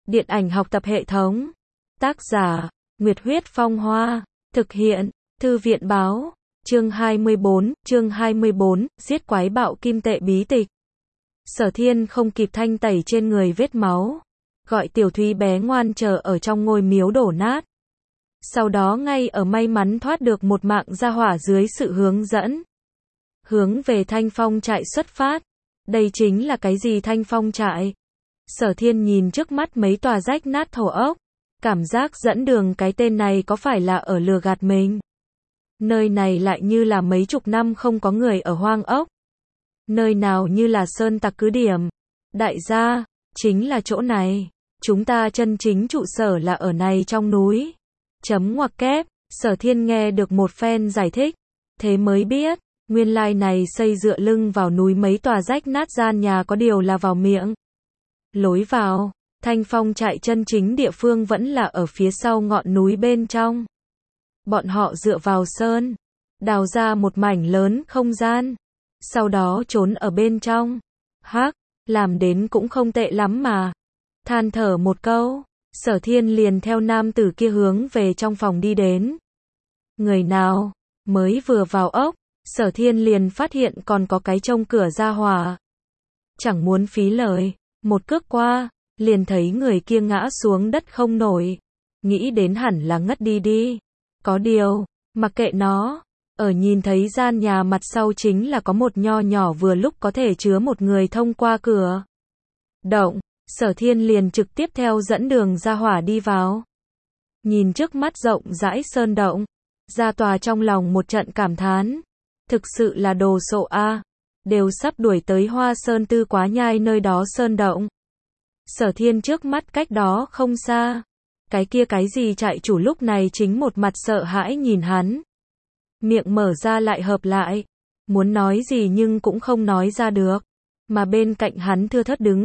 Điện ảnh học tập hệ thống. Tác giả, Nguyệt Huyết Phong Hoa. Thực hiện, Thư viện báo. Chương 24, giết quái bạo kim tệ bí tịch. Sở Thiên không kịp thanh tẩy trên người vết máu. Gọi Tiểu Thúy bé ngoan chờ ở trong ngôi miếu đổ nát. Sau đó ngay ở may mắn thoát được một mạng ra hỏa dưới sự hướng dẫn. Hướng về Thanh Phong trại xuất phát. Đây chính là cái gì Thanh Phong trại? Sở Thiên nhìn trước mắt mấy tòa rách nát thổ ốc. Cảm giác dẫn đường cái tên này có phải là ở lừa gạt mình? Nơi này lại như là mấy chục năm không có người ở hoang ốc. Nơi nào như là sơn tặc cứ điểm. Đại gia, chính là chỗ này. Chúng ta chân chính trụ sở là ở này trong núi. Chấm ngoặc kép, Sở Thiên nghe được một phen giải thích. Thế mới biết, nguyên lai này xây dựa lưng vào núi mấy tòa rách nát gian nhà có điều là vào miệng. Lối vào, Thanh Phong trại chân chính địa phương vẫn là ở phía sau ngọn núi bên trong. Bọn họ dựa vào sơn, đào ra một mảnh lớn không gian. Sau đó trốn ở bên trong. Hắc, làm đến cũng không tệ lắm mà. Than thở một câu, Sở Thiên liền theo nam tử kia hướng về trong phòng đi đến. Người nào? Mới vừa vào ốc, Sở Thiên liền phát hiện còn có cái trông cửa ra hỏa. Chẳng muốn phí lời, một cước qua, liền thấy người kia ngã xuống đất không nổi. Nghĩ đến hẳn là ngất đi. Có điều, mặc kệ nó, ở nhìn thấy gian nhà mặt sau chính là có một nho nhỏ vừa lúc có thể chứa một người thông qua cửa động. Sở Thiên liền trực tiếp theo dẫn đường ra hỏa đi vào. Nhìn trước mắt rộng rãi sơn động, ra tòa trong lòng một trận cảm thán. Thực sự là đồ sộ a, đều sắp đuổi tới Hoa Sơn Tư Quá Nhai nơi đó sơn động. Sở Thiên trước mắt cách đó không xa. Cái kia cái gì trại chủ lúc này chính một mặt sợ hãi nhìn hắn. Miệng mở ra lại hợp lại. Muốn nói gì nhưng cũng không nói ra được. Mà bên cạnh hắn thưa thớt đứng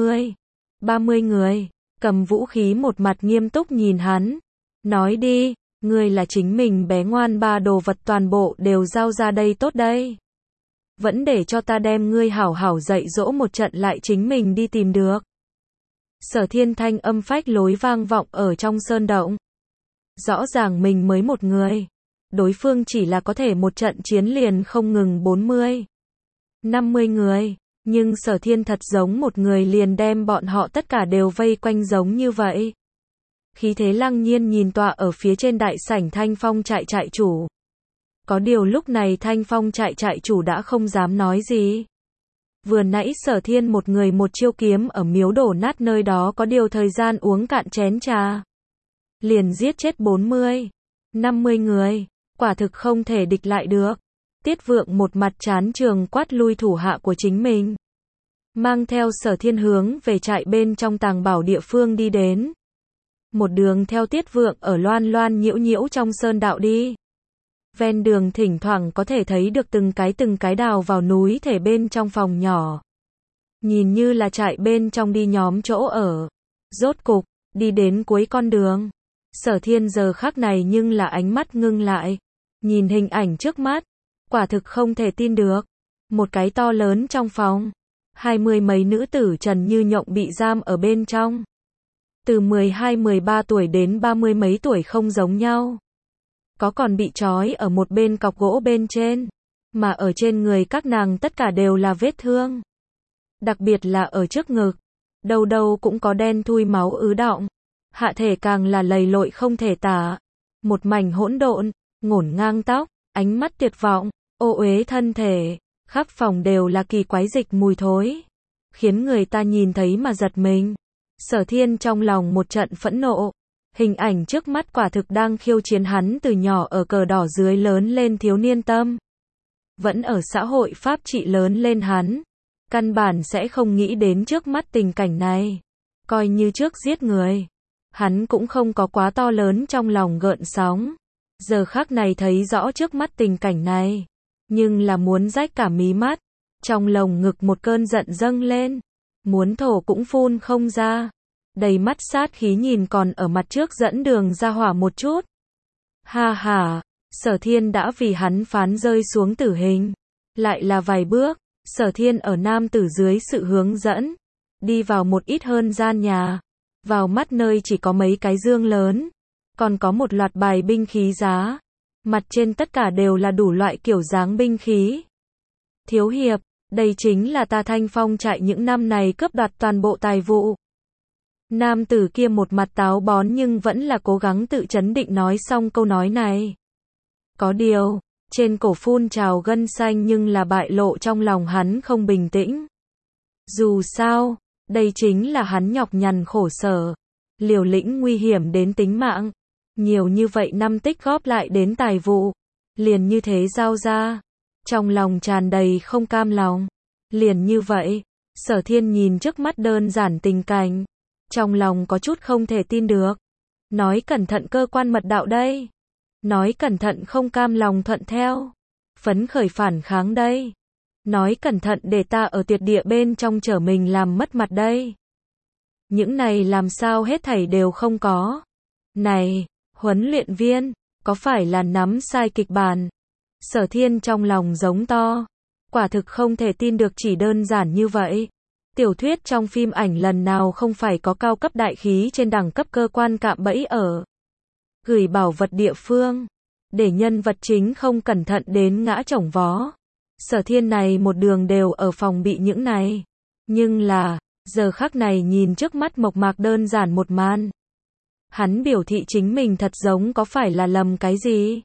20-30 người. Cầm vũ khí một mặt nghiêm túc nhìn hắn. Nói đi, ngươi là chính mình bé ngoan ba đồ vật toàn bộ đều giao ra đây tốt đây. Vẫn để cho ta đem ngươi hảo hảo dạy dỗ một trận lại chính mình đi tìm được. Sở Thiên thanh âm phách lối vang vọng ở trong sơn động. Rõ ràng mình mới một người. Đối phương chỉ là có thể một trận chiến liền không ngừng 40-50 người. Nhưng Sở Thiên thật giống một người liền đem bọn họ tất cả đều vây quanh giống như vậy. Khí thế lăng nhiên nhìn tọa ở phía trên đại sảnh Thanh Phong trại trại chủ. Có điều lúc này Thanh Phong trại trại chủ đã không dám nói gì. Vừa nãy Sở Thiên một người một chiêu kiếm ở miếu đổ nát nơi đó có điều thời gian uống cạn chén trà. Liền giết chết 40-50 người, quả thực không thể địch lại được. Tiết Vượng một mặt chán trường quát lui thủ hạ của chính mình. Mang theo Sở Thiên hướng về trại bên trong tàng bảo địa phương đi đến. Một đường theo Tiết Vượng ở loan loan nhiễu nhiễu trong sơn đạo đi. Ven đường thỉnh thoảng có thể thấy được từng cái đào vào núi thể bên trong phòng nhỏ. Nhìn như là trại bên trong đi nhóm chỗ ở. Rốt cục, đi đến cuối con đường. Sở Thiên giờ khắc này nhưng là ánh mắt ngưng lại. Nhìn hình ảnh trước mắt. Quả thực không thể tin được. Một cái to lớn trong phòng. 20 mấy nữ tử trần như nhộng bị giam ở bên trong. Từ 12-13 tuổi đến 30 mấy tuổi không giống nhau. Có còn bị trói ở một bên cọc gỗ bên trên. Mà ở trên người các nàng tất cả đều là vết thương. Đặc biệt là ở trước ngực. Đâu đâu cũng có đen thui máu ứ đọng. Hạ thể càng là lầy lội không thể tả. Một mảnh hỗn độn, ngổn ngang tóc, ánh mắt tuyệt vọng, ô uế thân thể. Khắp phòng đều là kỳ quái dịch mùi thối. Khiến người ta nhìn thấy mà giật mình. Sở Thiên trong lòng một trận phẫn nộ. Hình ảnh trước mắt quả thực đang khiêu chiến hắn từ nhỏ ở cờ đỏ dưới lớn lên thiếu niên tâm. Vẫn ở xã hội pháp trị lớn lên hắn. Căn bản sẽ không nghĩ đến trước mắt tình cảnh này. Coi như trước giết người. Hắn cũng không có quá to lớn trong lòng gợn sóng. Giờ khắc này thấy rõ trước mắt tình cảnh này. Nhưng là muốn rách cả mí mắt. Trong lồng ngực một cơn giận dâng lên. Muốn thổ cũng phun không ra. Đầy mắt sát khí nhìn còn ở mặt trước dẫn đường ra hỏa một chút. Ha ha, Sở Thiên đã vì hắn phán rơi xuống tử hình. Lại là vài bước, Sở Thiên ở nam tử dưới sự hướng dẫn. Đi vào một ít hơn gian nhà. Vào mắt nơi chỉ có mấy cái dương lớn, còn có một loạt bài binh khí giá. Mặt trên tất cả đều là đủ loại kiểu dáng binh khí. Thiếu hiệp, đây chính là ta Thanh Phong trại những năm này cướp đoạt toàn bộ tài vụ. Nam tử kia một mặt táo bón nhưng vẫn là cố gắng tự trấn định nói xong câu nói này. Có điều, trên cổ phun trào gân xanh nhưng là bại lộ trong lòng hắn không bình tĩnh. Dù sao, đây chính là hắn nhọc nhằn khổ sở, liều lĩnh nguy hiểm đến tính mạng. Nhiều như vậy năm tích góp lại đến tài vụ, liền như thế giao ra. Trong lòng tràn đầy không cam lòng. Liền như vậy, Sở Thiên nhìn trước mắt đơn giản tình cảnh. Trong lòng có chút không thể tin được. Nói cẩn thận cơ quan mật đạo đây. Nói cẩn thận không cam lòng thuận theo. Phấn khởi phản kháng đây. Nói cẩn thận để ta ở tuyệt địa bên trong trở mình làm mất mặt đây. Những này làm sao hết thảy đều không có. Này, huấn luyện viên, có phải là nắm sai kịch bản? Sở Thiên trong lòng giống to. Quả thực không thể tin được chỉ đơn giản như vậy. Tiểu thuyết trong phim ảnh lần nào không phải có cao cấp đại khí trên đẳng cấp cơ quan cạm bẫy ở. Gửi bảo vật địa phương. Để nhân vật chính không cẩn thận đến ngã chổng vó. Sở Thiên này một đường đều ở phòng bị những này. Nhưng là, giờ khắc này nhìn trước mắt mộc mạc đơn giản một màn. Hắn biểu thị chính mình thật giống có phải là lầm cái gì?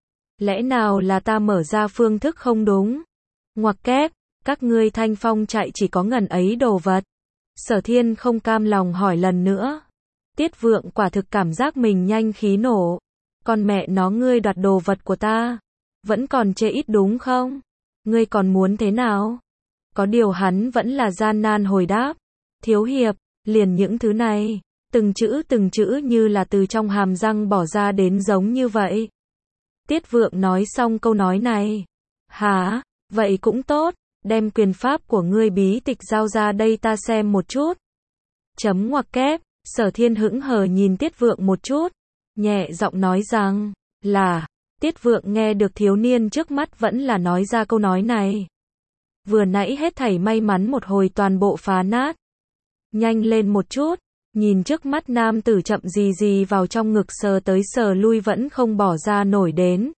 Lẽ nào là ta mở ra phương thức không đúng? Ngoặc kép, các ngươi Thanh Phong trại chỉ có ngần ấy đồ vật. Sở Thiên không cam lòng hỏi lần nữa. Tiết Vượng quả thực cảm giác mình nhanh khí nổ. Con mẹ nó ngươi đoạt đồ vật của ta. Vẫn còn chê ít đúng không? Ngươi còn muốn thế nào? Có điều hắn vẫn là gian nan hồi đáp. Thiếu hiệp, liền những thứ này. Từng chữ như là từ trong hàm răng bỏ ra đến giống như vậy. Tiết Vượng nói xong câu nói này. Hả? Vậy cũng tốt, đem quyền pháp của ngươi bí tịch giao ra đây ta xem một chút. Chấm ngoặc kép, Sở Thiên hững hờ nhìn Tiết Vượng một chút, nhẹ giọng nói rằng, là, Tiết Vượng nghe được thiếu niên trước mắt vẫn là nói ra câu nói này. Vừa nãy hết thảy may mắn một hồi toàn bộ phá nát. Nhanh lên một chút, nhìn trước mắt nam tử chậm gì vào trong ngực sờ tới sờ lui vẫn không bỏ ra nổi đến.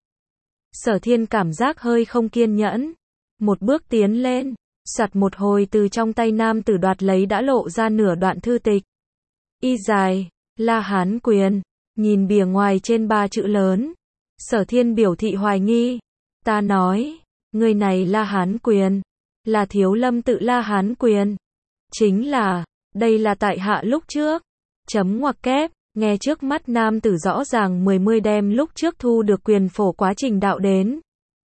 Sở Thiên cảm giác hơi không kiên nhẫn. Một bước tiến lên, soạt một hồi từ trong tay nam tử đoạt lấy đã lộ ra nửa đoạn thư tịch. Y dài, La Hán Quyền, nhìn bìa ngoài trên 3 chữ lớn. Sở Thiên biểu thị hoài nghi. Ta nói, người này La Hán Quyền, là Thiếu Lâm tự La Hán Quyền. Chính là, đây là tại hạ lúc trước. Chấm ngoặc kép, nghe trước mắt nam tử rõ ràng mười đem lúc trước thu được quyền phổ quá trình đạo đến.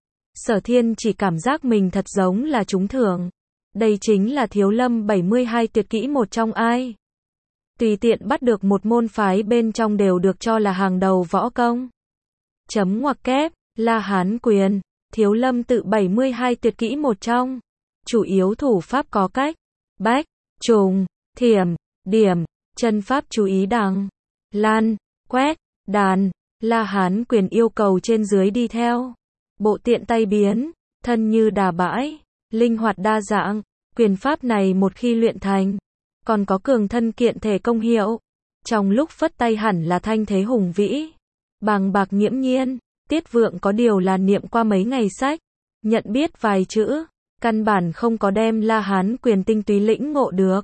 Sở Thiên chỉ cảm giác mình thật giống là trúng thưởng. Đây chính là Thiếu Lâm 72 tuyệt kỹ một trong ai. Tùy tiện bắt được một môn phái bên trong đều được cho là hàng đầu võ công. Chấm ngoặc kép, La Hán Quyền, Thiếu Lâm tự 72 tuyệt kỹ một trong. Chủ yếu thủ pháp có cách, bách, trùng, thiểm, điểm, chân pháp chú ý đằng, lan, quét, đàn. La Hán Quyền yêu cầu trên dưới đi theo. Bộ tiện tay biến, thân như đà bãi, linh hoạt đa dạng. Quyền pháp này một khi luyện thành, còn có cường thân kiện thể công hiệu. Trong lúc phất tay hẳn là thanh thế hùng vĩ, bàng bạc nghiễm nhiên. Tiết Vượng có điều là niệm qua mấy ngày sách, nhận biết vài chữ, căn bản không có đem La Hán Quyền tinh túy lĩnh ngộ được.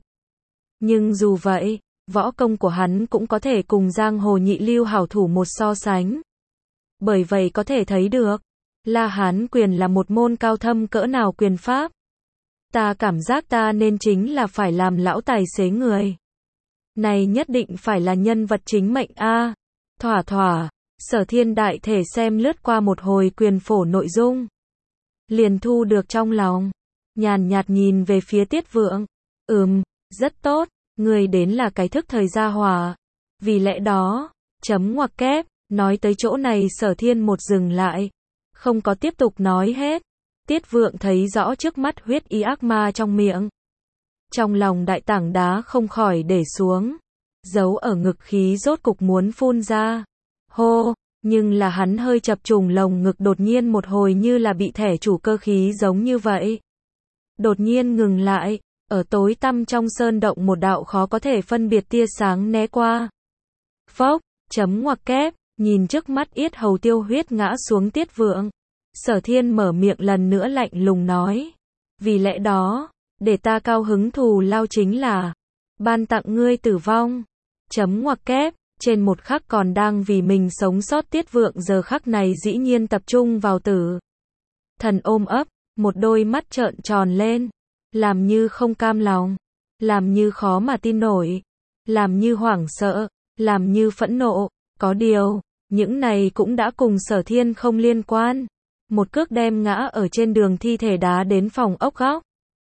Nhưng dù vậy, võ công của hắn cũng có thể cùng giang hồ nhị lưu hảo thủ một so sánh. Bởi vậy có thể thấy được, La Hán Quyền là một môn cao thâm cỡ nào quyền pháp. Ta cảm giác ta nên chính là phải làm lão tài xế người. Này nhất định phải là nhân vật chính mệnh a. Thỏa, Sở Thiên đại thể xem lướt qua một hồi quyền phổ nội dung. Liền thu được trong lòng. Nhàn nhạt nhìn về phía Tiết Vượng. Rất tốt, người đến là cái thức thời gia hỏa. Vì lẽ đó, chấm ngoặc kép, nói tới chỗ này Sở Thiên một dừng lại. Không có tiếp tục nói hết. Tiết Vượng thấy rõ trước mắt huyết y ác ma trong miệng. Trong lòng đại tảng đá không khỏi để xuống. Giấu ở ngực khí rốt cục muốn phun ra. Hô, nhưng là hắn hơi chập trùng lồng ngực đột nhiên một hồi như là bị thẻ chủ cơ khí giống như vậy. Đột nhiên ngừng lại, Ở tối tăm trong sơn động một đạo khó có thể phân biệt tia sáng né qua. Phốc, chấm ngoặc kép, nhìn trước mắt yết hầu tiêu huyết ngã xuống Tiết Vượng. Sở Thiên mở miệng lần nữa lạnh lùng nói. Vì lẽ đó, để ta cao hứng thù lao chính là ban tặng ngươi tử vong. Chấm ngoặc kép, trên một khắc còn đang vì mình sống sót Tiết Vượng giờ khắc này dĩ nhiên tập trung vào tử thần ôm ấp, một đôi mắt trợn tròn lên, làm như không cam lòng, làm như khó mà tin nổi, làm như hoảng sợ, làm như phẫn nộ, có điều, những này cũng đã cùng Sở Thiên không liên quan. Một cước đem ngã ở trên đường thi thể đá đến phòng ốc góc.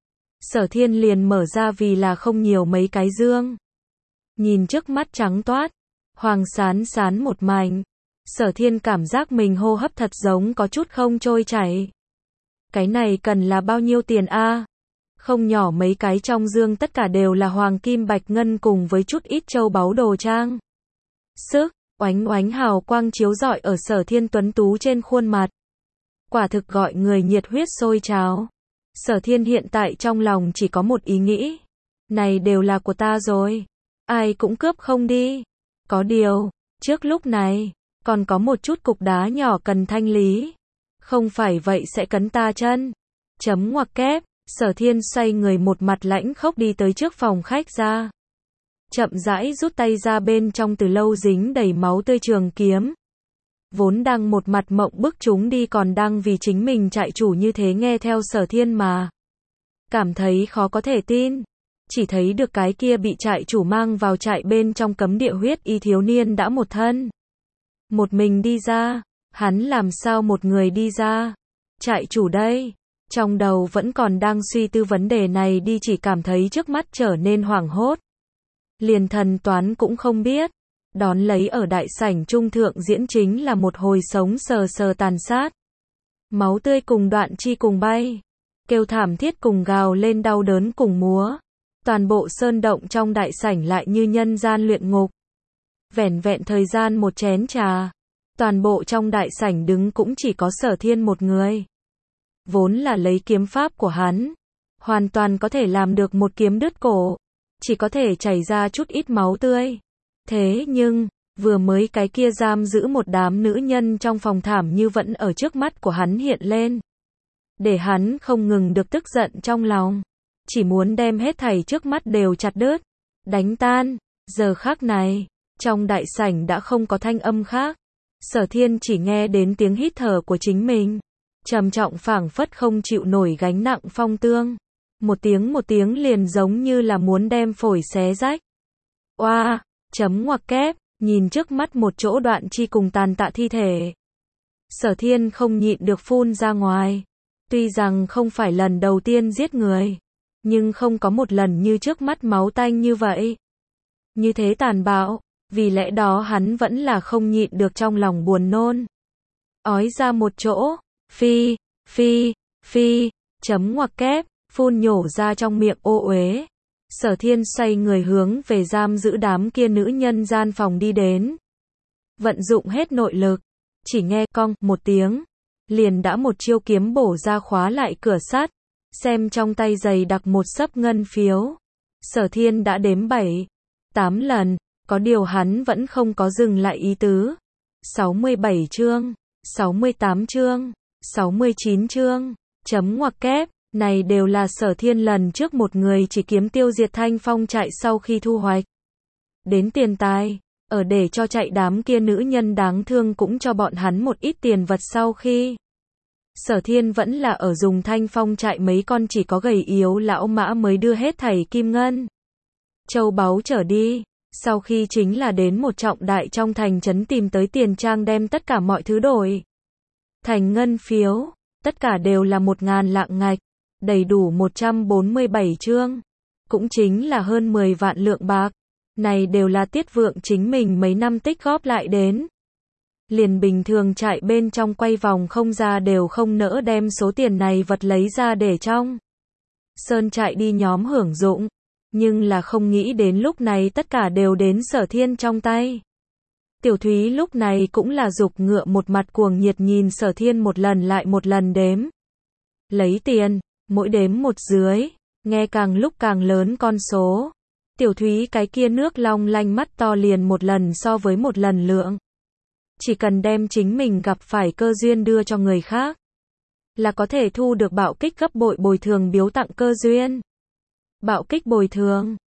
Sở Thiên liền mở ra vì là không nhiều mấy cái dương. Nhìn trước mắt trắng toát, hoàng sán sán một mảnh. Sở Thiên cảm giác mình hô hấp thật giống có chút không trôi chảy. Cái này cần là bao nhiêu tiền a? Không nhỏ mấy cái trong dương tất cả đều là hoàng kim bạch ngân cùng với chút ít châu báu đồ trang. Sức, oánh oánh hào quang chiếu rọi ở Sở Thiên tuấn tú trên khuôn mặt. Quả thực gọi người nhiệt huyết sôi trào. Sở Thiên hiện tại trong lòng chỉ có một ý nghĩ. Này đều là của ta rồi. Ai cũng cướp không đi. Có điều, trước lúc này, còn có một chút cục đá nhỏ cần thanh lý. Không phải vậy sẽ cấn ta chân. Chấm ngoặc kép, Sở Thiên xoay người một mặt lãnh khốc đi tới trước phòng khách ra. Chậm rãi rút tay ra bên trong từ lâu dính đầy máu tươi trường kiếm. Vốn đang một mặt mộng bức chúng đi còn đang vì chính mình trại chủ như thế nghe theo Sở Thiên mà. Cảm thấy khó có thể tin. Chỉ thấy được cái kia bị trại chủ mang vào trại bên trong cấm địa huyết y thiếu niên đã một thân. Một mình đi ra, hắn làm sao một người đi ra? Trại chủ đây. Trong đầu vẫn còn đang suy tư vấn đề này đi chỉ cảm thấy trước mắt trở nên hoảng hốt. Liền thần toán cũng không biết. Đón lấy ở đại sảnh trung thượng diễn chính là một hồi sống sờ sờ tàn sát. Máu tươi cùng đoạn chi cùng bay. Kêu thảm thiết cùng gào lên đau đớn cùng múa. Toàn bộ sơn động trong đại sảnh lại như nhân gian luyện ngục. Vẻn vẹn thời gian một chén trà. Toàn bộ trong đại sảnh đứng cũng chỉ có Sở Thiên một người. Vốn là lấy kiếm pháp của hắn. Hoàn toàn có thể làm được một kiếm đứt cổ. Chỉ có thể chảy ra chút ít máu tươi. Thế nhưng, vừa mới cái kia giam giữ một đám nữ nhân trong phòng thảm như vẫn ở trước mắt của hắn hiện lên. Để hắn không ngừng được tức giận trong lòng. Chỉ muốn đem hết thảy trước mắt đều chặt đứt, đánh tan. Giờ khắc này, trong đại sảnh đã không có thanh âm khác. Sở Thiên chỉ nghe đến tiếng hít thở của chính mình. Trầm trọng phảng phất không chịu nổi gánh nặng phong tương. Một tiếng liền giống như là muốn đem phổi xé rách. Oa! Chấm ngoặc kép, nhìn trước mắt một chỗ đoạn chi cùng tàn tạ thi thể. Sở Thiên không nhịn được phun ra ngoài. Tuy rằng không phải lần đầu tiên giết người, nhưng không có một lần như trước mắt máu tanh như vậy. Như thế tàn bạo, vì lẽ đó hắn vẫn là không nhịn được trong lòng buồn nôn. Ói ra một chỗ, phi, chấm ngoặc kép, phun nhổ ra trong miệng ô uế. Sở Thiên xoay người hướng về giam giữ đám kia nữ nhân gian phòng đi đến. Vận dụng hết nội lực, chỉ nghe cong một tiếng, liền đã một chiêu kiếm bổ ra khóa lại cửa sắt, xem trong tay dày đặc một xấp ngân phiếu. Sở Thiên đã đếm 7-8 lần, có điều hắn vẫn không có dừng lại ý tứ. 67 chương, 68 chương, 69 chương, chấm ngoặc kép. Này đều là Sở Thiên lần trước một người chỉ kiếm tiêu diệt Thanh Phong trại sau khi thu hoạch đến tiền tài, ở để cho chạy đám kia nữ nhân đáng thương cũng cho bọn hắn một ít tiền vật sau khi. Sở Thiên vẫn là ở dùng Thanh Phong trại mấy con chỉ có gầy yếu lão mã mới đưa hết thảy kim ngân châu báu trở đi, sau khi chính là đến một trọng đại trong thành trấn tìm tới tiền trang đem tất cả mọi thứ đổi thành ngân phiếu, tất cả đều là 1.000 lạng ngạch. Đầy đủ 147 chương, cũng chính là hơn 10 vạn lượng bạc. Này đều là Tiết Vượng chính mình mấy năm tích góp lại đến. Liền bình thường trại bên trong quay vòng không ra đều không nỡ đem số tiền này vật lấy ra để trong sơn trại đi nhóm hưởng dụng. Nhưng là không nghĩ đến lúc này tất cả đều đến Sở Thiên trong tay. Tiểu Thúy lúc này cũng là giục ngựa một mặt cuồng nhiệt nhìn Sở Thiên một lần lại một lần đếm. Lấy tiền. Mỗi đếm một dưới, Nghe càng lúc càng lớn con số. Tiểu Thúy cái kia nước long lanh mắt to liền một lần so với một lần lượng. Chỉ cần đem chính mình gặp phải cơ duyên đưa cho người khác, là có thể thu được bạo kích gấp bội bồi thường biếu tặng cơ duyên. Bạo kích bồi thường.